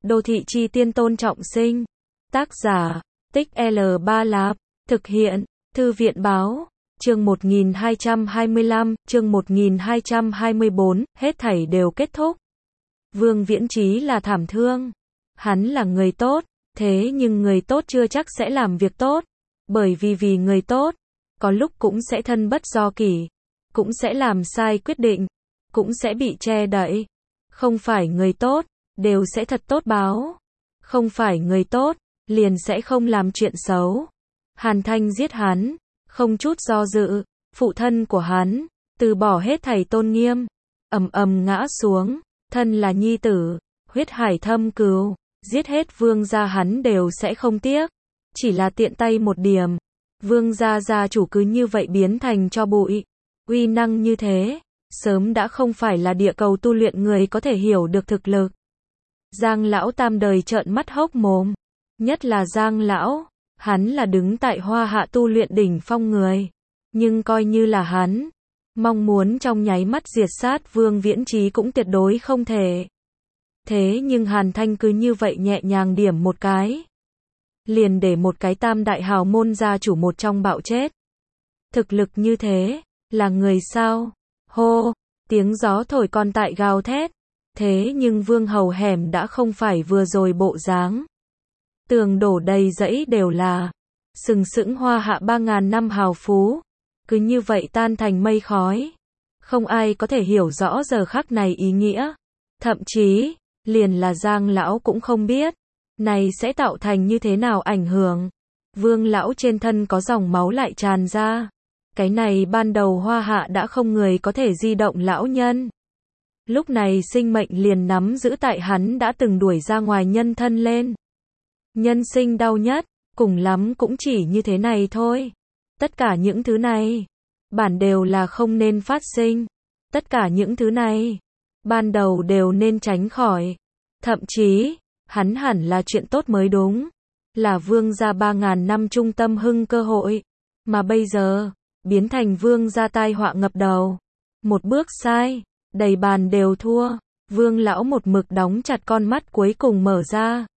Đô thị chi tiên Tôn Trọng Sinh. Tác giả, Tích L Ba Lạp. Thực hiện, Thư viện Báo. Chương 1225, chương 1224, hết thảy đều kết thúc. Vương Viễn Chí là thảm thương. Hắn là người tốt, thế nhưng người tốt chưa chắc sẽ làm việc tốt. Bởi vì người tốt, có lúc cũng sẽ thân bất do kỷ, cũng sẽ làm sai quyết định, cũng sẽ bị che đậy. Không phải người tốt, đều sẽ thật tốt báo. Không phải người tốt, liền sẽ không làm chuyện xấu. Hàn Thanh giết hắn, không chút do dự, phụ thân của hắn, từ bỏ hết thảy tôn nghiêm, ầm ầm ngã xuống, thân là nhi tử, huyết hải thâm cừu, giết hết vương gia hắn đều sẽ không tiếc. Chỉ là tiện tay một điểm, vương gia gia chủ cứ như vậy biến thành tro bụi. Uy năng như thế, sớm đã không phải là địa cầu tu luyện người có thể hiểu được thực lực. Giang lão tam đời trợn mắt hốc mồm, nhất là Giang lão, hắn là đứng tại Hoa Hạ tu luyện đỉnh phong người, nhưng coi như là hắn, mong muốn trong nháy mắt diệt sát Vương Viễn Chí cũng tuyệt đối không thể. Thế nhưng Hàn Thanh cứ như vậy nhẹ nhàng điểm một cái, liền để một cái tam đại hào môn gia chủ một trong bạo chết. Thực lực như thế, là người sao? Hô, tiếng gió thổi còn tại gào thét. Thế nhưng vương hầu hẻm đã không phải vừa rồi bộ dáng. Tường đổ đầy dãy đều là sừng sững Hoa Hạ 3000 năm hào phú, cứ như vậy tan thành mây khói. Không ai có thể hiểu rõ giờ khắc này ý nghĩa. Thậm chí, liền là Giang lão cũng không biết, này sẽ tạo thành như thế nào ảnh hưởng. Vương lão trên thân có dòng máu lại tràn ra. Cái này ban đầu Hoa Hạ đã không người có thể di động lão nhân. Lúc này sinh mệnh liền nắm giữ tại hắn đã từng đuổi ra ngoài nhân thân lên. Nhân sinh đau nhất, cùng lắm cũng chỉ như thế này thôi. Tất cả những thứ này, bản đều là không nên phát sinh. Tất cả những thứ này, ban đầu đều nên tránh khỏi. Thậm chí, hắn hẳn là chuyện tốt mới đúng. Là vương gia 3000 năm trung tâm hưng cơ hội. Mà bây giờ, biến thành vương gia tai họa ngập đầu. Một bước sai, đầy bàn đều thua. Vương lão một mực đóng chặt con mắt cuối cùng mở ra.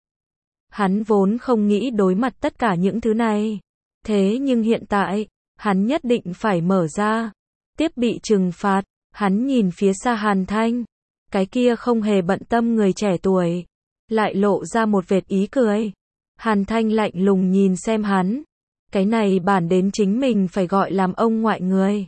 Hắn vốn không nghĩ đối mặt tất cả những thứ này. Thế nhưng hiện tại, hắn nhất định phải mở ra. Tiếp bị trừng phạt, hắn nhìn phía xa Hàn Thanh. Cái kia không hề bận tâm người trẻ tuổi. Lại lộ ra một vệt ý cười. Hàn Thanh lạnh lùng nhìn xem hắn. Cái này bản đến chính mình phải gọi làm ông ngoại người.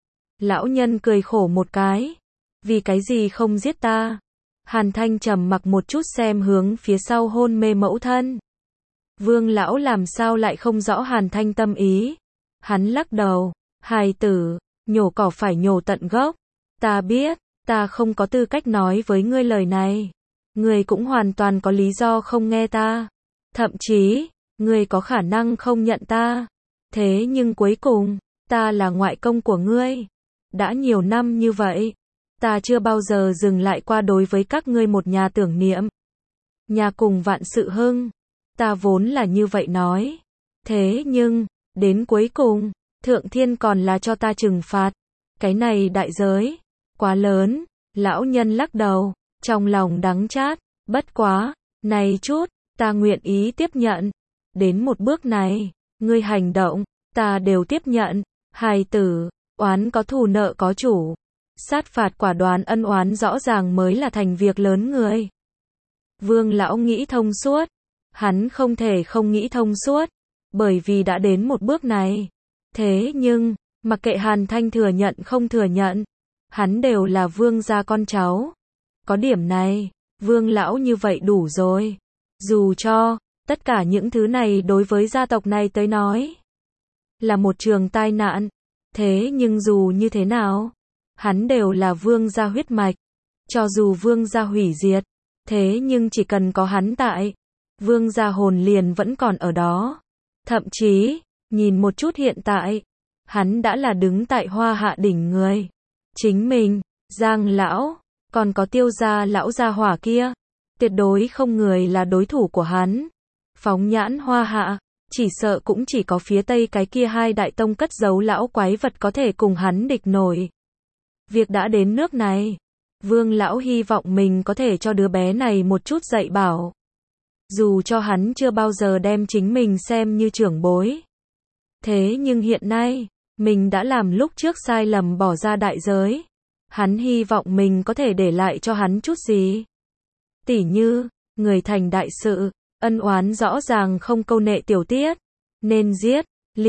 Lão nhân cười khổ một cái. Vì cái gì không giết ta? Hàn Thanh trầm mặc một chút xem hướng phía sau hôn mê mẫu thân. Vương lão làm sao lại không rõ Hàn Thanh tâm ý. Hắn lắc đầu. Hài tử, nhổ cỏ phải nhổ tận gốc. Ta biết, ta không có tư cách nói với ngươi lời này. Ngươi cũng hoàn toàn có lý do không nghe ta. Thậm chí, ngươi có khả năng không nhận ta. Thế nhưng cuối cùng, ta là ngoại công của ngươi. Đã nhiều năm như vậy, ta chưa bao giờ dừng lại qua đối với các ngươi một nhà tưởng niệm. Nhà cùng vạn sự hưng. Ta vốn là như vậy nói. Thế nhưng, đến cuối cùng, Thượng Thiên còn là cho ta trừng phạt. Cái này đại giới, quá lớn. Lão nhân lắc đầu, trong lòng đắng chát. Bất quá, này chút, ta nguyện ý tiếp nhận. Đến một bước này, ngươi hành động, ta đều tiếp nhận. Hài tử, oán có thù nợ có chủ. Sát phạt quả đoán ân oán rõ ràng mới là thành việc lớn người. Vương lão nghĩ thông suốt. Hắn không thể không nghĩ thông suốt. Bởi vì đã đến một bước này. Thế nhưng, mặc kệ Hàn Thanh thừa nhận không thừa nhận, hắn đều là vương gia con cháu. Có điểm này, vương lão như vậy đủ rồi. Dù cho, tất cả những thứ này đối với gia tộc này tới nói, là một trường tai nạn. Thế nhưng dù như thế nào, hắn đều là vương gia huyết mạch. Cho dù vương gia hủy diệt, thế nhưng chỉ cần có hắn tại, vương gia hồn liền vẫn còn ở đó. Thậm chí, nhìn một chút hiện tại, hắn đã là đứng tại Hoa Hạ đỉnh người. Chính mình, Giang lão, còn có Tiêu gia lão gia hỏa kia, tuyệt đối không người là đối thủ của hắn. Phóng nhãn Hoa Hạ, chỉ sợ cũng chỉ có phía Tây cái kia hai đại tông cất giấu lão quái vật có thể cùng hắn địch nổi. Việc đã đến nước này, Vương lão hy vọng mình có thể cho đứa bé này một chút dạy bảo. Dù cho hắn chưa bao giờ đem chính mình xem như trưởng bối. Thế nhưng hiện nay, mình đã làm lúc trước sai lầm bỏ ra đại giới. Hắn hy vọng mình có thể để lại cho hắn chút gì. Tỉ như, người thành đại sự, ân oán rõ ràng không câu nệ tiểu tiết. Nên giết,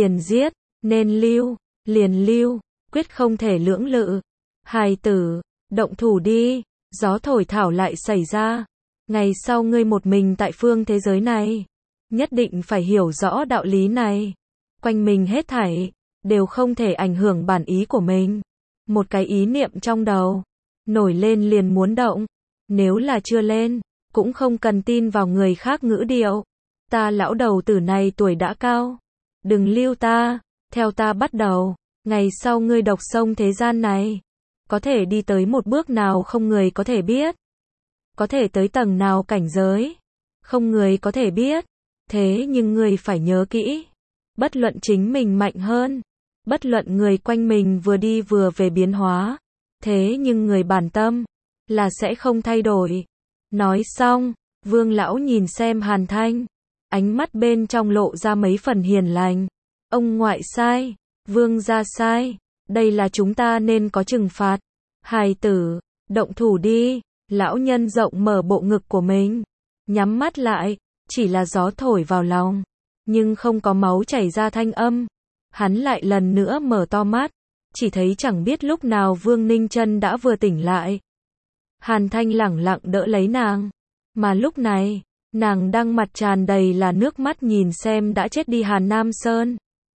nên lưu, liền lưu, quyết không thể lưỡng lự. Hài tử, động thủ đi, gió thổi thảo lại xảy ra. Ngày sau ngươi một mình tại phương thế giới này, nhất định phải hiểu rõ đạo lý này. Quanh mình hết thảy, đều không thể ảnh hưởng bản ý của mình. Một cái ý niệm trong đầu, nổi lên liền muốn động. Nếu là chưa lên, cũng không cần tin vào người khác ngữ điệu. Ta lão đầu tử này tuổi đã cao. Đừng lưu ta, theo ta bắt đầu. Ngày sau ngươi độc sông thế gian này, có thể đi tới một bước nào không người có thể biết. Có thể tới tầng nào cảnh giới, không người có thể biết. Thế nhưng người phải nhớ kỹ. Bất luận chính mình mạnh hơn, bất luận người quanh mình vừa đi vừa về biến hóa. Thế nhưng người bản tâm, là sẽ không thay đổi. Nói xong, Vương lão nhìn xem Hàn Thanh. Ánh mắt bên trong lộ ra mấy phần hiền lành. Ông ngoại sai, Vương gia sai. Đây là chúng ta nên có trừng phạt. Hài tử, động thủ đi. Lão nhân rộng mở bộ ngực của mình. Nhắm mắt lại, chỉ là gió thổi vào lòng. Nhưng không có máu chảy ra thanh âm. Hắn lại lần nữa mở to mắt. Chỉ thấy chẳng biết lúc nào Vương Ninh Chân đã vừa tỉnh lại. Hàn Thanh lẳng lặng đỡ lấy nàng. Mà lúc này, nàng đang mặt tràn đầy là nước mắt nhìn xem đã chết đi Hàn Nam Sơn.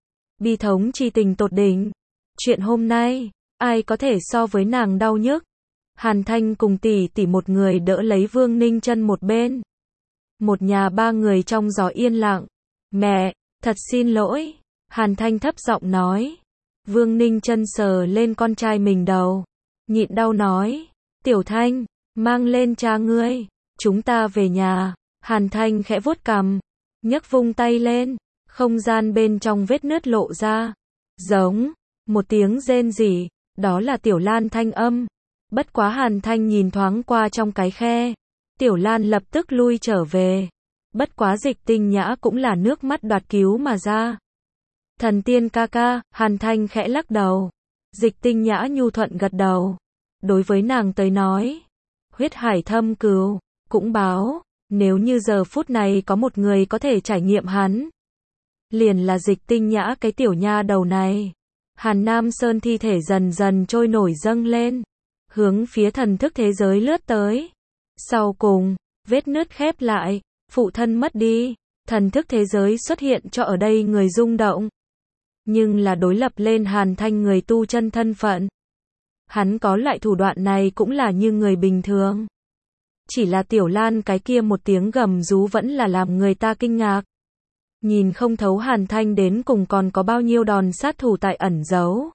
Bi thống chi tình tột đỉnh. Chuyện hôm nay, ai có thể so với nàng đau nhức. Hàn Thanh cùng tỷ tỷ một người đỡ lấy Vương Ninh Chân một bên. Một nhà ba người trong gió yên lặng. Mẹ, thật xin lỗi. Hàn Thanh thấp giọng nói. Vương Ninh Chân sờ lên con trai mình đầu. Nhịn đau nói. Tiểu Thanh, mang lên cha ngươi. Chúng ta về nhà. Hàn Thanh khẽ vuốt cằm. Nhấc vung tay lên. Không gian bên trong vết nứt lộ ra. Giống. Một tiếng rên rỉ. Đó là Tiểu Lan thanh âm. Bất quá Hàn Thanh nhìn thoáng qua trong cái khe. Tiểu Lan lập tức lui trở về. Bất quá Dịch Tinh Nhã cũng là nước mắt đoạt cứu mà ra. Thần tiên ca ca, Hàn Thanh khẽ lắc đầu. Dịch Tinh Nhã nhu thuận gật đầu. Đối với nàng tới nói, huyết hải thâm cừu, cũng báo, nếu như giờ phút này có một người có thể trải nghiệm hắn. Liền là Dịch Tinh Nhã cái tiểu nha đầu này. Hàn Nam Sơn thi thể dần dần trôi nổi dâng lên. Hướng phía thần thức thế giới lướt tới. Sau cùng, vết nứt khép lại, phụ thân mất đi, thần thức thế giới xuất hiện cho ở đây người rung động. Nhưng là đối lập lên Hàn Thanh người tu chân thân phận. Hắn có loại thủ đoạn này cũng là như người bình thường. Chỉ là Tiểu Lan cái kia một tiếng gầm rú vẫn là làm người ta kinh ngạc. Nhìn không thấu Hàn Thanh đến cùng còn có bao nhiêu đòn sát thủ tại ẩn giấu.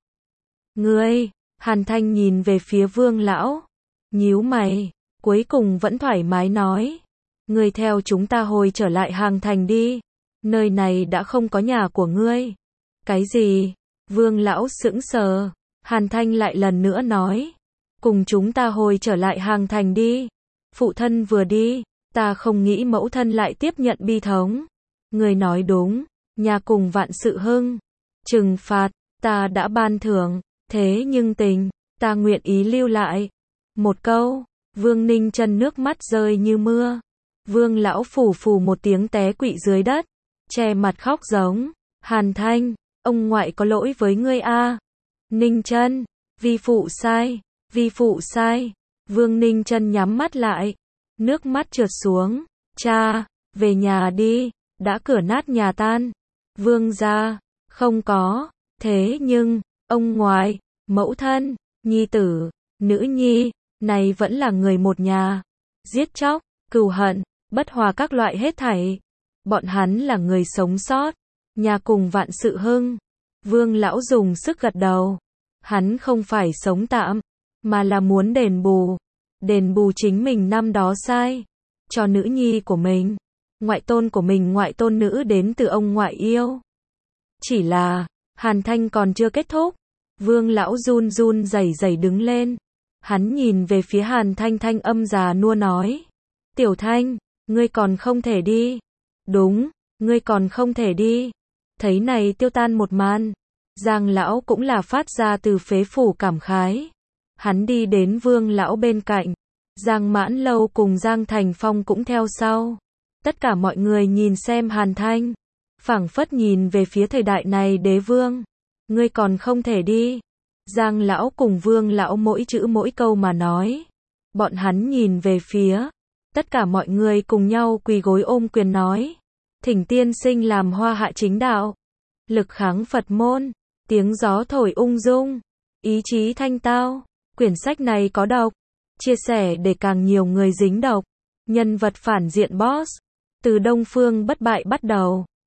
Ngươi, Hàn Thanh nhìn về phía Vương lão, nhíu mày, cuối cùng vẫn thoải mái nói. Ngươi theo chúng ta hồi trở lại Hàng Thành đi. Nơi này đã không có nhà của ngươi. Cái gì? Vương lão sững sờ. Hàn Thanh lại lần nữa nói. Cùng chúng ta hồi trở lại Hàng Thành đi. Phụ thân vừa đi, ta không nghĩ mẫu thân lại tiếp nhận bi thống. Ngươi nói đúng, nhà cùng vạn sự hưng. Trừng phạt, ta đã ban thưởng. Thế nhưng tình, ta nguyện ý lưu lại. Một câu, Vương Ninh Chân nước mắt rơi như mưa. Vương lão phù phù một tiếng té quỵ dưới đất, che mặt khóc giống. Hàn Thanh, ông ngoại có lỗi với ngươi a. Ninh Chân, vi phụ sai, vi phụ sai. Vương Ninh Chân nhắm mắt lại, nước mắt trượt xuống. Cha, về nhà đi, đã cửa nát nhà tan. Vương gia, không có, thế nhưng, ông ngoại, mẫu thân, nhi tử, nữ nhi, này vẫn là người một nhà. Giết chóc, cừu hận, bất hòa các loại hết thảy. Bọn hắn là người sống sót. Nhà cùng vạn sự hưng. Vương lão dùng sức gật đầu. Hắn không phải sống tạm, mà là muốn đền bù. Đền bù chính mình năm đó sai. Cho nữ nhi của mình. Ngoại tôn của mình, ngoại tôn nữ đến từ ông ngoại yêu. Chỉ là, Hàn Thanh còn chưa kết thúc. Vương lão run run rẩy rẩy đứng lên. Hắn nhìn về phía Hàn Thanh, thanh âm già nua nói. Tiểu Thanh, Ngươi còn không thể đi. Đúng, ngươi còn không thể đi. Thấy này tiêu tan một màn. Giang lão cũng là phát ra từ phế phủ cảm khái. Hắn đi đến Vương lão bên cạnh. Giang Mãn Lâu cùng Giang Thành Phong cũng theo sau. Tất cả mọi người nhìn xem Hàn Thanh. Phảng phất nhìn về phía thời đại này đế vương. Ngươi còn không thể đi. Giang lão cùng Vương lão mỗi chữ mỗi câu mà nói. Bọn hắn nhìn về phía. Tất cả mọi người cùng nhau quỳ gối ôm quyền nói. Thỉnh tiên sinh làm hoa hạ chính đạo. Lực kháng Phật môn. Tiếng gió thổi ung dung. Ý chí thanh tao. Quyển sách này có độc. Chia sẻ để càng nhiều người dính độc. Nhân vật phản diện boss. Từ Đông Phương bất bại bắt đầu.